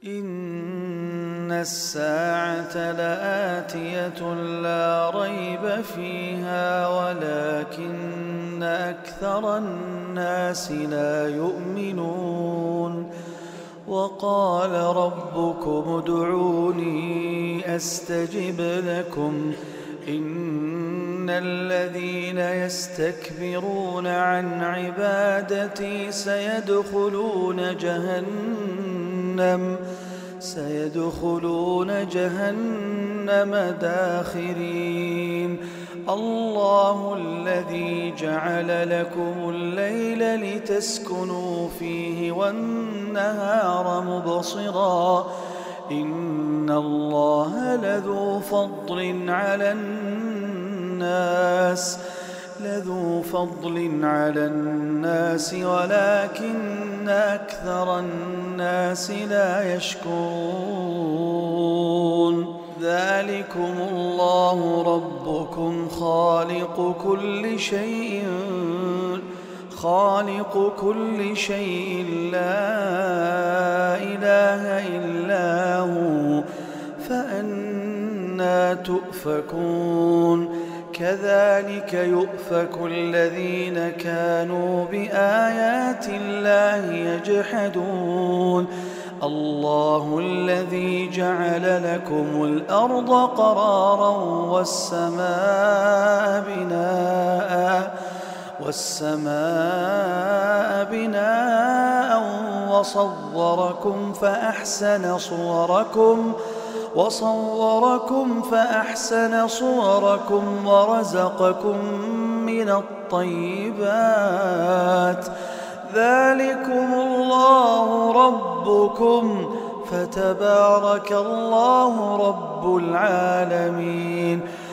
إن الساعة لآتية لا ريب فيها ولكن أكثر الناس لا يؤمنون. وقال ربكم ادعوني أستجب لكم إن الذين يستكبرون عن عبادتي سيدخلون جهنم داخرين. الله الذي جعل لكم الليل لتسكنوا فيه والنهار مبصرا إن الله لذو فضل على الناس ولكن أكثر الناس لا يشكرون. ذلكم الله ربكم خالق كل شيء لا إله إلا هو فأنى تؤفكون. كذلك يؤفك الذين كانوا بآيات الله يجحدون. الله الذي جعل لكم الأرض قرارا والسماء بناء وصوركم فأحسن صوركم ورزقكم من الطيبات. ذلكم الله ربكم فتبارك الله رب العالمين.